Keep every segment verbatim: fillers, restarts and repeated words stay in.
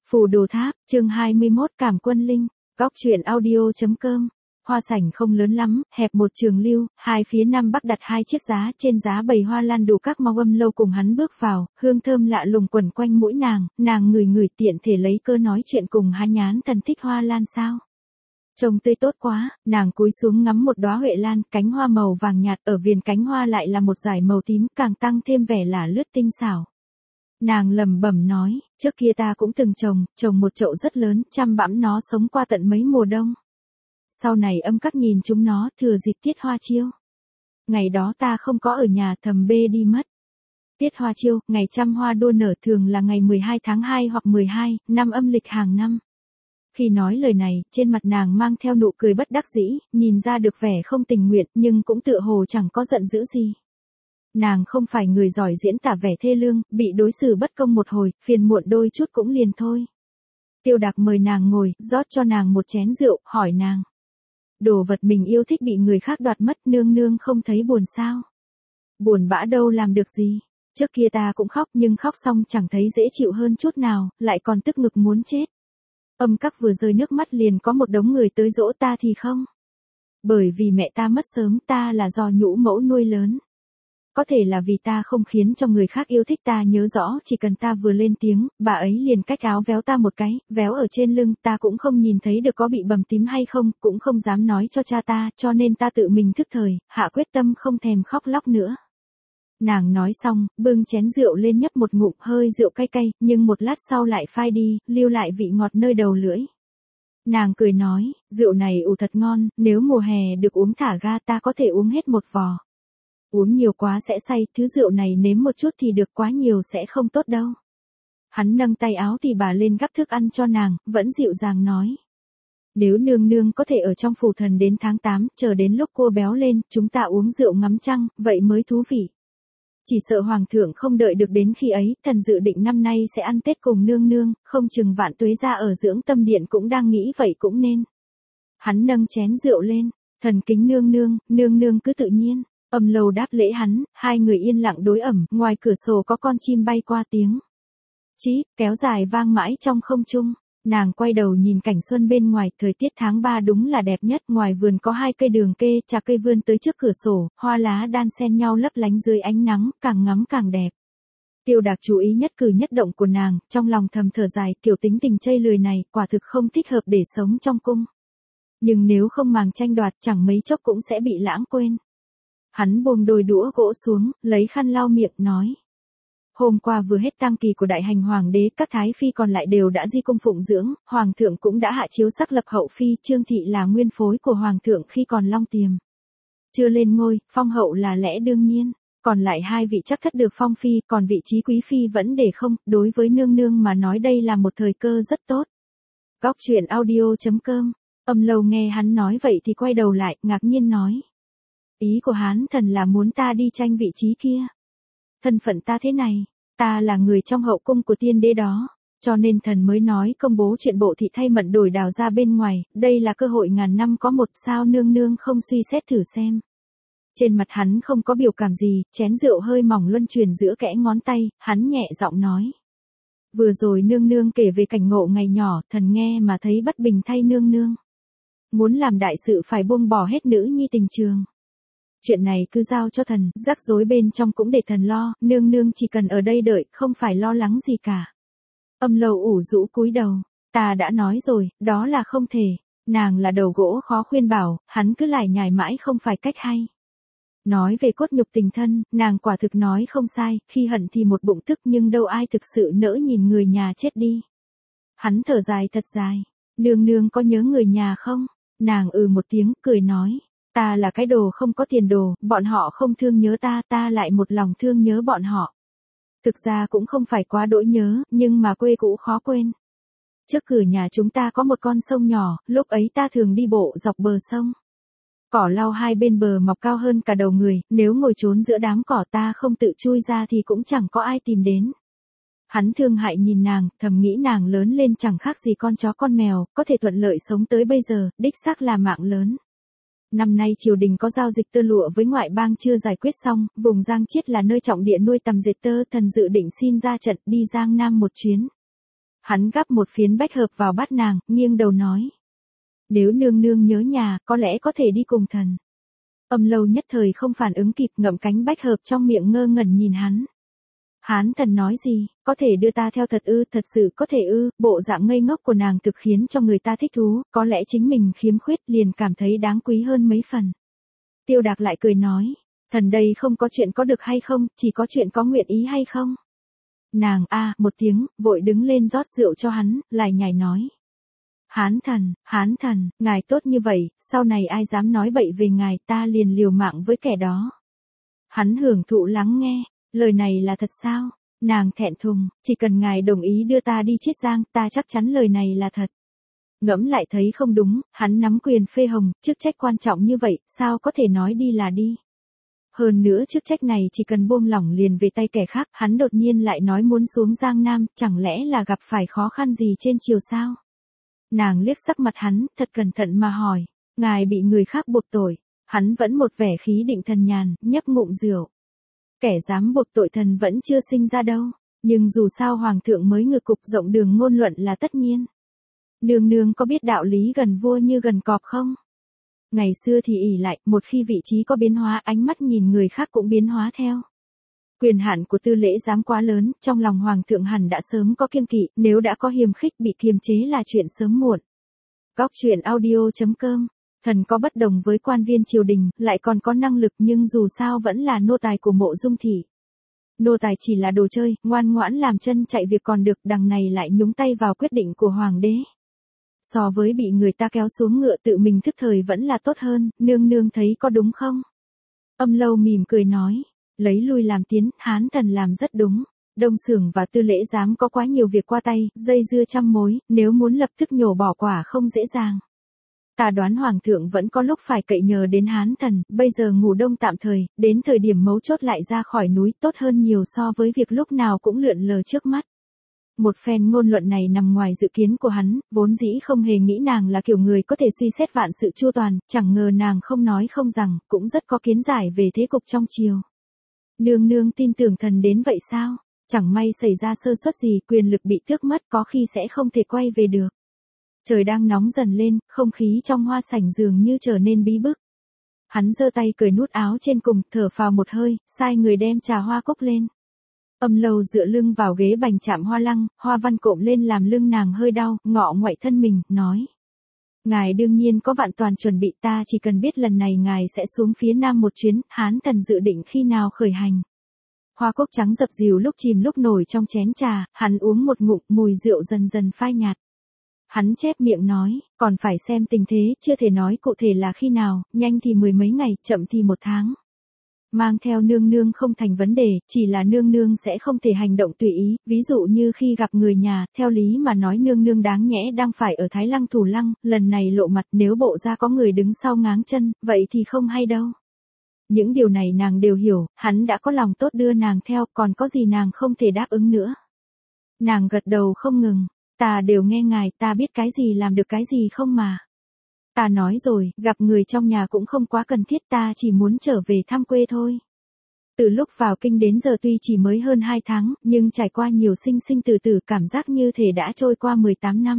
Phù Đồ Tháp, chương hai mươi mốt Cảm Quân Linh, góc truyện audio.com. Hoa sảnh không lớn lắm, hẹp một trường lưu, hai phía nam bắc đặt hai chiếc giá, trên giá bày hoa lan đủ các màu. Âm Lâu cùng hắn bước vào, hương thơm lạ lùng quẩn quanh mũi nàng, nàng ngửi ngửi tiện thể lấy cơ nói chuyện cùng Há Nhán Thần thích hoa lan sao. Trông tươi tốt quá, nàng cúi xuống ngắm một đóa huệ lan, cánh hoa màu vàng nhạt, ở viền cánh hoa lại là một dải màu tím, càng tăng thêm vẻ là lướt tinh xảo. Nàng lẩm bẩm nói, trước kia ta cũng từng trồng, trồng một chậu rất lớn, chăm bẵm nó sống qua tận mấy mùa đông. Sau này Âm Các nhìn chúng nó, thừa dịp tiết hoa chiêu. Ngày đó ta không có ở nhà, thầm bê đi mất. Tiết hoa chiêu, ngày trăm hoa đua nở thường là ngày mười hai tháng hai hoặc mười hai, năm âm lịch hàng năm. Khi nói lời này, trên mặt nàng mang theo nụ cười bất đắc dĩ, nhìn ra được vẻ không tình nguyện, nhưng cũng tựa hồ chẳng có giận dữ gì. Nàng không phải người giỏi diễn tả vẻ thê lương, bị đối xử bất công một hồi, phiền muộn đôi chút cũng liền thôi. Tiêu Đạc mời nàng ngồi, rót cho nàng một chén rượu, hỏi nàng. Đồ vật mình yêu thích bị người khác đoạt mất, nương nương không thấy buồn sao? Buồn bã đâu làm được gì? Trước kia ta cũng khóc, nhưng khóc xong chẳng thấy dễ chịu hơn chút nào, lại còn tức ngực muốn chết. Âm Các vừa rơi nước mắt liền có một đống người tới dỗ ta thì không. Bởi vì mẹ ta mất sớm, ta là do nhũ mẫu nuôi lớn. Có thể là vì ta không khiến cho người khác yêu thích ta, nhớ rõ chỉ cần ta vừa lên tiếng, bà ấy liền cách áo véo ta một cái, véo ở trên lưng, ta cũng không nhìn thấy được có bị bầm tím hay không, cũng không dám nói cho cha ta, cho nên ta tự mình thức thời, hạ quyết tâm không thèm khóc lóc nữa. Nàng nói xong, bưng chén rượu lên nhấp một ngụm, hơi rượu cay cay, nhưng một lát sau lại phai đi, lưu lại vị ngọt nơi đầu lưỡi. Nàng cười nói, rượu này ủ thật ngon, nếu mùa hè được uống thả ga ta có thể uống hết một vò. Uống nhiều quá sẽ say, thứ rượu này nếm một chút thì được, quá nhiều sẽ không tốt đâu. Hắn nâng tay áo thì bà lên gắp thức ăn cho nàng, vẫn dịu dàng nói. Nếu nương nương có thể ở trong phủ thần đến tháng tám, chờ đến lúc cô béo lên, chúng ta uống rượu ngắm trăng, vậy mới thú vị. Chỉ sợ hoàng thượng không đợi được đến khi ấy, thần dự định năm nay sẽ ăn Tết cùng nương nương, không chừng Vạn Tuế gia ở Dưỡng Tâm Điện cũng đang nghĩ vậy cũng nên. Hắn nâng chén rượu lên, thần kính nương nương, nương nương cứ tự nhiên. Âm Lâu đáp lễ hắn, hai người yên lặng đối ẩm, ngoài cửa sổ có con chim bay qua tiếng. Chí, kéo dài vang mãi trong không trung. Nàng quay đầu nhìn cảnh xuân bên ngoài, thời tiết tháng ba đúng là đẹp nhất, ngoài vườn có hai cây đường kê, trà cây vươn tới trước cửa sổ, hoa lá đan xen nhau lấp lánh dưới ánh nắng, càng ngắm càng đẹp. Tiêu Đạc chú ý nhất cử nhất động của nàng, trong lòng thầm thở dài, kiểu tính tình chây lười này, quả thực không thích hợp để sống trong cung. Nhưng nếu không màng tranh đoạt, chẳng mấy chốc cũng sẽ bị lãng quên. Hắn buông đôi đũa gỗ xuống, lấy khăn lau miệng, nói. Hôm qua vừa hết tang kỳ của đại hành hoàng đế, các thái phi còn lại đều đã di cung phụng dưỡng, hoàng thượng cũng đã hạ chiếu sắc lập hậu phi, Trương Thị là nguyên phối của hoàng thượng khi còn long tiềm. Chưa lên ngôi, phong hậu là lẽ đương nhiên, còn lại hai vị chắc thất được phong phi, còn vị trí quý phi vẫn để không, đối với nương nương mà nói đây là một thời cơ rất tốt. Góc truyện audio.com, Âm Lâu nghe hắn nói vậy thì quay đầu lại, ngạc nhiên nói. Ý của Hán thần là muốn ta đi tranh vị trí kia. Thân phận ta thế này, ta là người trong hậu cung của tiên đế đó, cho nên thần mới nói công bố chuyện bộ thị thay mận đổi đào ra bên ngoài, đây là cơ hội ngàn năm có một, sao nương nương không suy xét thử xem. Trên mặt hắn không có biểu cảm gì, chén rượu hơi mỏng luân chuyển giữa kẽ ngón tay, hắn nhẹ giọng nói. Vừa rồi nương nương kể về cảnh ngộ ngày nhỏ, thần nghe mà thấy bất bình thay nương nương. Muốn làm đại sự phải buông bỏ hết nữ nhi tình trường. Chuyện này cứ giao cho thần, rắc rối bên trong cũng để thần lo, nương nương chỉ cần ở đây đợi, không phải lo lắng gì cả. Âm Lâu ủ rũ cúi đầu, ta đã nói rồi, đó là không thể, nàng là đầu gỗ khó khuyên bảo, hắn cứ lải nhải mãi không phải cách hay. Nói về cốt nhục tình thân, nàng quả thực nói không sai, khi hận thì một bụng tức nhưng đâu ai thực sự nỡ nhìn người nhà chết đi. Hắn thở dài thật dài, nương nương có nhớ người nhà không? Nàng ừ một tiếng, cười nói. Ta là cái đồ không có tiền đồ, bọn họ không thương nhớ ta, ta lại một lòng thương nhớ bọn họ. Thực ra cũng không phải quá đỗi nhớ, nhưng mà quê cũ khó quên. Trước cửa nhà chúng ta có một con sông nhỏ, lúc ấy ta thường đi bộ dọc bờ sông. Cỏ lau hai bên bờ mọc cao hơn cả đầu người, nếu ngồi trốn giữa đám cỏ ta không tự chui ra thì cũng chẳng có ai tìm đến. Hắn thương hại nhìn nàng, thầm nghĩ nàng lớn lên chẳng khác gì con chó con mèo, có thể thuận lợi sống tới bây giờ, đích xác là mạng lớn. Năm nay triều đình có giao dịch tơ lụa với ngoại bang chưa giải quyết xong, vùng Giang Chiết là nơi trọng địa nuôi tầm dệt tơ, thần dự định xin ra trận đi Giang Nam một chuyến. Hắn gắp một phiến bách hợp vào bát nàng, nghiêng đầu nói. Nếu nương nương nhớ nhà, có lẽ có thể đi cùng thần. Âm Lâu nhất thời không phản ứng kịp, ngậm cánh bách hợp trong miệng ngơ ngẩn nhìn hắn. Hán thần nói gì, có thể đưa ta theo thật ư, thật sự có thể ư, bộ dạng ngây ngốc của nàng thực khiến cho người ta thích thú, có lẽ chính mình khiếm khuyết liền cảm thấy đáng quý hơn mấy phần. Tiêu Đạc lại cười nói, thần đây không có chuyện có được hay không, chỉ có chuyện có nguyện ý hay không. Nàng a một tiếng, vội đứng lên rót rượu cho hắn, lại nhảy nói. Hán thần, hán thần, ngài tốt như vậy, sau này ai dám nói bậy về ngài, ta liền liều mạng với kẻ đó. Hắn hưởng thụ lắng nghe, lời này là thật sao? Nàng thẹn thùng, chỉ cần ngài đồng ý đưa ta đi Chiết Giang, ta chắc chắn lời này là thật. Ngẫm lại thấy không đúng, hắn nắm quyền phê hồng, chức trách quan trọng như vậy, sao có thể nói đi là đi. Hơn nữa chức trách này chỉ cần buông lỏng liền về tay kẻ khác, hắn đột nhiên lại nói muốn xuống Giang Nam, chẳng lẽ là gặp phải khó khăn gì trên triều sao? Nàng liếc sắc mặt hắn, thật cẩn thận mà hỏi, ngài bị người khác buộc tội, hắn vẫn một vẻ khí định thần nhàn, nhấp ngụm rượu. Kẻ dám buộc tội thần vẫn chưa sinh ra đâu, nhưng dù sao hoàng thượng mới ngự cục rộng đường ngôn luận là tất nhiên. Nương nương có biết đạo lý gần vua như gần cọp không? Ngày xưa thì ỷ lại, một khi vị trí có biến hóa, ánh mắt nhìn người khác cũng biến hóa theo. Quyền hạn của tư lễ giám quá lớn, trong lòng hoàng thượng hẳn đã sớm có kiêng kỵ, nếu đã có hiềm khích bị kiềm chế là chuyện sớm muộn. Góc truyện audio chấm com. Thần có bất đồng với quan viên triều đình, lại còn có năng lực nhưng dù sao vẫn là nô tài của Mộ Dung thị. Nô tài chỉ là đồ chơi, ngoan ngoãn làm chân chạy việc còn được, đằng này lại nhúng tay vào quyết định của hoàng đế. So với bị người ta kéo xuống ngựa tự mình thức thời vẫn là tốt hơn, nương nương thấy có đúng không? Âm Lâu mỉm cười nói, lấy lui làm tiến, hán thần làm rất đúng. Đông Xưởng và tư lễ giám có quá nhiều việc qua tay, dây dưa trăm mối, nếu muốn lập tức nhổ bỏ quả không dễ dàng. Ta đoán hoàng thượng vẫn có lúc phải cậy nhờ đến hán thần, bây giờ ngủ đông tạm thời, đến thời điểm mấu chốt lại ra khỏi núi tốt hơn nhiều so với việc lúc nào cũng lượn lờ trước mắt. Một phen ngôn luận này nằm ngoài dự kiến của hắn, vốn dĩ không hề nghĩ nàng là kiểu người có thể suy xét vạn sự chu toàn, chẳng ngờ nàng không nói không rằng, cũng rất có kiến giải về thế cục trong triều. Nương nương tin tưởng thần đến vậy sao? Chẳng may xảy ra sơ suất gì, quyền lực bị tước mất, có khi sẽ không thể quay về được. Trời đang nóng dần lên, không khí trong hoa sảnh dường như trở nên bí bức. Hắn giơ tay cởi nút áo trên cùng, thở phào một hơi, sai người đem trà hoa cốc lên. Âm Lâu dựa lưng vào ghế bành chạm hoa lăng, hoa văn cộm lên làm lưng nàng hơi đau, ngọ nguậy thân mình, nói. Ngài đương nhiên có vạn toàn chuẩn bị, ta chỉ cần biết lần này ngài sẽ xuống phía nam một chuyến, hán thần dự định khi nào khởi hành. Hoa cốc trắng dập dìu lúc chìm lúc nổi trong chén trà, hắn uống một ngụm, mùi rượu dần dần phai nhạt. Hắn chép miệng nói, còn phải xem tình thế, chưa thể nói cụ thể là khi nào, nhanh thì mười mấy ngày, chậm thì một tháng. Mang theo nương nương không thành vấn đề, chỉ là nương nương sẽ không thể hành động tùy ý, ví dụ như khi gặp người nhà, theo lý mà nói nương nương đáng nhẽ đang phải ở Thái Lăng Thủ Lăng, lần này lộ mặt nếu bộ ra có người đứng sau ngáng chân, vậy thì không hay đâu. Những điều này nàng đều hiểu, hắn đã có lòng tốt đưa nàng theo, còn có gì nàng không thể đáp ứng nữa. Nàng gật đầu không ngừng, ta đều nghe ngài, ta biết cái gì làm được cái gì không mà. Ta nói rồi, gặp người trong nhà cũng không quá cần thiết, ta chỉ muốn trở về thăm quê thôi. Từ lúc vào kinh đến giờ tuy chỉ mới hơn hai tháng, nhưng trải qua nhiều sinh sinh tử tử, cảm giác như thể đã trôi qua mười tám năm.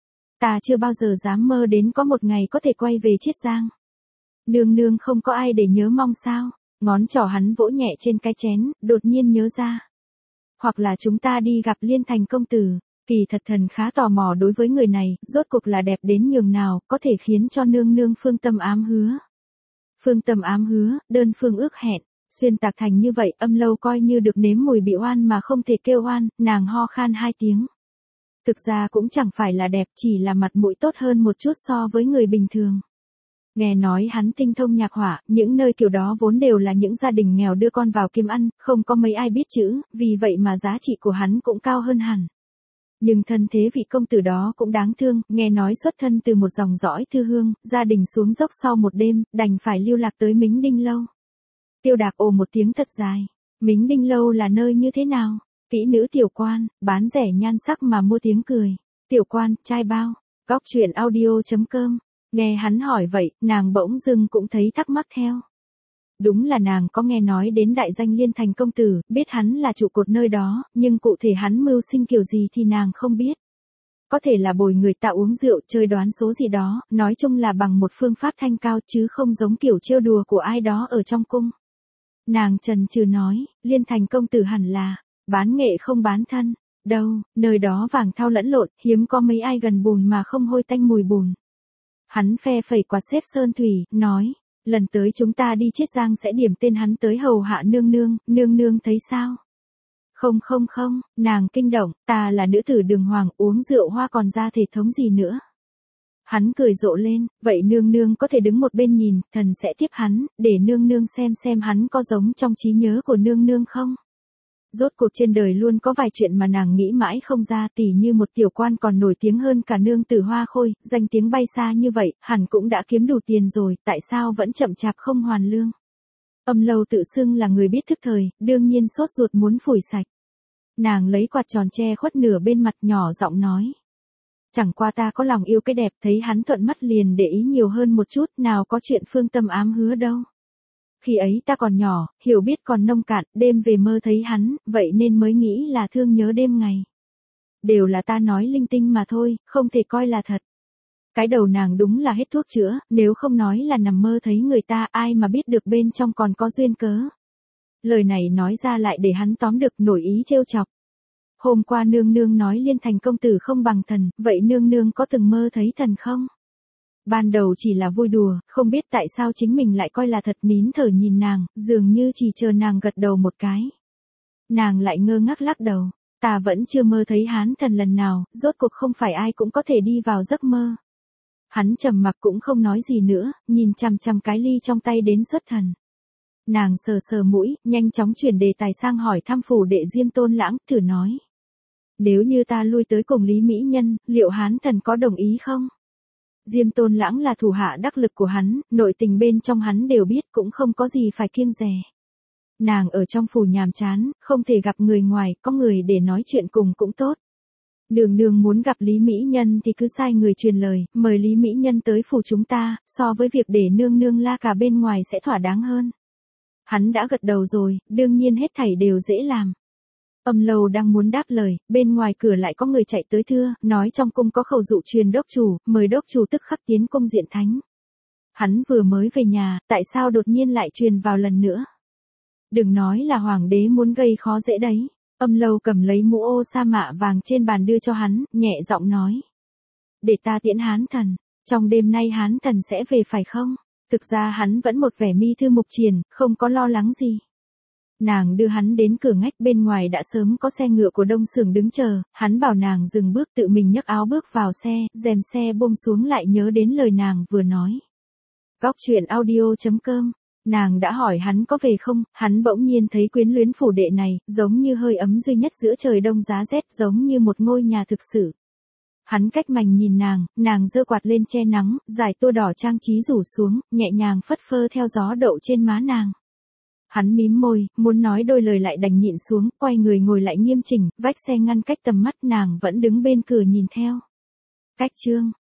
Ta chưa bao giờ dám mơ đến có một ngày có thể quay về Chiết Giang. Nương nương không có ai để nhớ mong sao? Ngón trỏ hắn vỗ nhẹ trên cái chén, đột nhiên nhớ ra. Hoặc là chúng ta đi gặp Liên Thành công tử. Kỳ thật thần khá tò mò đối với người này, rốt cuộc là đẹp đến nhường nào, có thể khiến cho nương nương phương tâm ám hứa. Phương tâm ám hứa, đơn phương ước hẹn, xuyên tạc thành như vậy, Âm Lâu coi như được nếm mùi bị oan mà không thể kêu oan, nàng ho khan hai tiếng. Thực ra cũng chẳng phải là đẹp, chỉ là mặt mũi tốt hơn một chút so với người bình thường. Nghe nói hắn tinh thông nhạc họa, những nơi kiểu đó vốn đều là những gia đình nghèo đưa con vào kiếm ăn, không có mấy ai biết chữ, vì vậy mà giá trị của hắn cũng cao hơn hẳn. Nhưng thân thế vị công tử đó cũng đáng thương, nghe nói xuất thân từ một dòng dõi thư hương, gia đình xuống dốc sau một đêm, đành phải lưu lạc tới Mính Đinh Lâu. Tiêu Đạc ồ một tiếng thật dài. Mính Đinh Lâu là nơi như thế nào? Kỹ nữ tiểu quan, bán rẻ nhan sắc mà mua tiếng cười. Tiểu quan, trai bao. Góc truyện audio chấm com. Nghe hắn hỏi vậy, nàng bỗng dưng cũng thấy thắc mắc theo. Đúng là nàng có nghe nói đến đại danh Liên Thành công tử, biết hắn là trụ cột nơi đó, nhưng cụ thể hắn mưu sinh kiểu gì thì nàng không biết. có thể là bồi người ta uống rượu chơi đoán số gì đó, nói chung là bằng một phương pháp thanh cao chứ không giống kiểu trêu đùa của ai đó ở trong cung. Nàng chần chừ nói, Liên Thành công tử hẳn là, bán nghệ không bán thân, đâu, nơi đó vàng thau lẫn lộn, hiếm có mấy ai gần bùn mà không hôi tanh mùi bùn. Hắn phe phẩy quạt xếp sơn thủy, nói, lần tới chúng ta đi Chiết Giang sẽ điểm tên hắn tới hầu hạ nương nương, nương nương thấy sao? Không không không, nàng kinh động, ta là nữ tử đường hoàng, uống rượu hoa còn ra thể thống gì nữa. Hắn cười rộ lên, vậy nương nương có thể đứng một bên nhìn, thần sẽ tiếp hắn, để nương nương xem xem hắn có giống trong trí nhớ của nương nương không. Rốt cuộc trên đời luôn có vài chuyện mà nàng nghĩ mãi không ra, tỉ như một tiểu quan còn nổi tiếng hơn cả nương tử Hoa Khôi, danh tiếng bay xa như vậy, hẳn cũng đã kiếm đủ tiền rồi, tại sao vẫn chậm chạp không hoàn lương. Âm Lâu tự xưng là người biết thức thời, đương nhiên sốt ruột muốn phủi sạch. Nàng lấy quạt tròn che khuất nửa bên mặt, nhỏ giọng nói. Chẳng qua ta có lòng yêu cái đẹp, thấy hắn thuận mắt liền để ý nhiều hơn một chút, nào có chuyện phương tâm ám hứa đâu. Khi ấy ta còn nhỏ, hiểu biết còn nông cạn, đêm về mơ thấy hắn, vậy nên mới nghĩ là thương nhớ đêm ngày. Đều là ta nói linh tinh mà thôi, không thể coi là thật. Cái đầu nàng đúng là hết thuốc chữa, nếu không nói là nằm mơ thấy người ta, ai mà biết được bên trong còn có duyên cớ. Lời này nói ra lại để hắn tóm được, nổi ý trêu chọc. Hôm qua nương nương nói Liên Thành công tử không bằng thần, vậy nương nương có từng mơ thấy thần không? Ban đầu chỉ là vui đùa, không biết tại sao chính mình lại coi là thật, nín thở nhìn nàng, dường như chỉ chờ nàng gật đầu một cái. Nàng lại ngơ ngác lắc đầu, ta vẫn chưa mơ thấy hán thần lần nào, rốt cuộc không phải ai cũng có thể đi vào giấc mơ. Hắn trầm mặc cũng không nói gì nữa, nhìn chằm chằm cái ly trong tay đến xuất thần. Nàng sờ sờ mũi, nhanh chóng chuyển đề tài sang hỏi thăm phủ đệ Diêm Tôn Lãng, thử nói. Nếu như ta lui tới cùng Lý Mỹ Nhân, liệu hán thần có đồng ý không? Diêm Tôn Lãng là thủ hạ đắc lực của hắn, nội tình bên trong hắn đều biết, cũng không có gì phải kiêng dè. Nàng ở trong phủ nhàm chán, không thể gặp người ngoài, có người để nói chuyện cùng cũng tốt. Đường đường muốn gặp Lý Mỹ Nhân thì cứ sai người truyền lời, mời Lý Mỹ Nhân tới phủ chúng ta, so với việc để nương nương la cả bên ngoài sẽ thỏa đáng hơn. Hắn đã gật đầu rồi, đương nhiên hết thảy đều dễ làm. Âm Lâu đang muốn đáp lời, bên ngoài cửa lại có người chạy tới thưa, nói trong cung có khẩu dụ truyền đốc chủ, mời đốc chủ tức khắc tiến cung diện thánh. Hắn vừa mới về nhà, tại sao đột nhiên lại truyền vào lần nữa? Đừng nói là hoàng đế muốn gây khó dễ đấy. Âm Lâu cầm lấy mũ ô sa mạ vàng trên bàn đưa cho hắn, nhẹ giọng nói. Để ta tiễn hán thần, trong đêm nay hán thần sẽ về phải không? Thực ra hắn vẫn một vẻ mi thư mục triền, không có lo lắng gì. Nàng đưa hắn đến cửa ngách, bên ngoài đã sớm có xe ngựa của Đông Sưởng đứng chờ, hắn bảo nàng dừng bước, tự mình nhấc áo bước vào xe, rèm xe buông xuống lại nhớ đến lời nàng vừa nói. Góc truyện audio chấm com, nàng đã hỏi hắn có về không, hắn bỗng nhiên thấy quyến luyến phủ đệ này, giống như hơi ấm duy nhất giữa trời đông giá rét, giống như một ngôi nhà thực sự. Hắn cách mảnh nhìn nàng, nàng giơ quạt lên che nắng, dải tua đỏ trang trí rủ xuống, nhẹ nhàng phất phơ theo gió đậu trên má nàng. Hắn mím môi, muốn nói đôi lời lại đành nhịn xuống, quay người ngồi lại nghiêm chỉnh, vách xe ngăn cách tầm mắt, nàng vẫn đứng bên cửa nhìn theo. Cách chương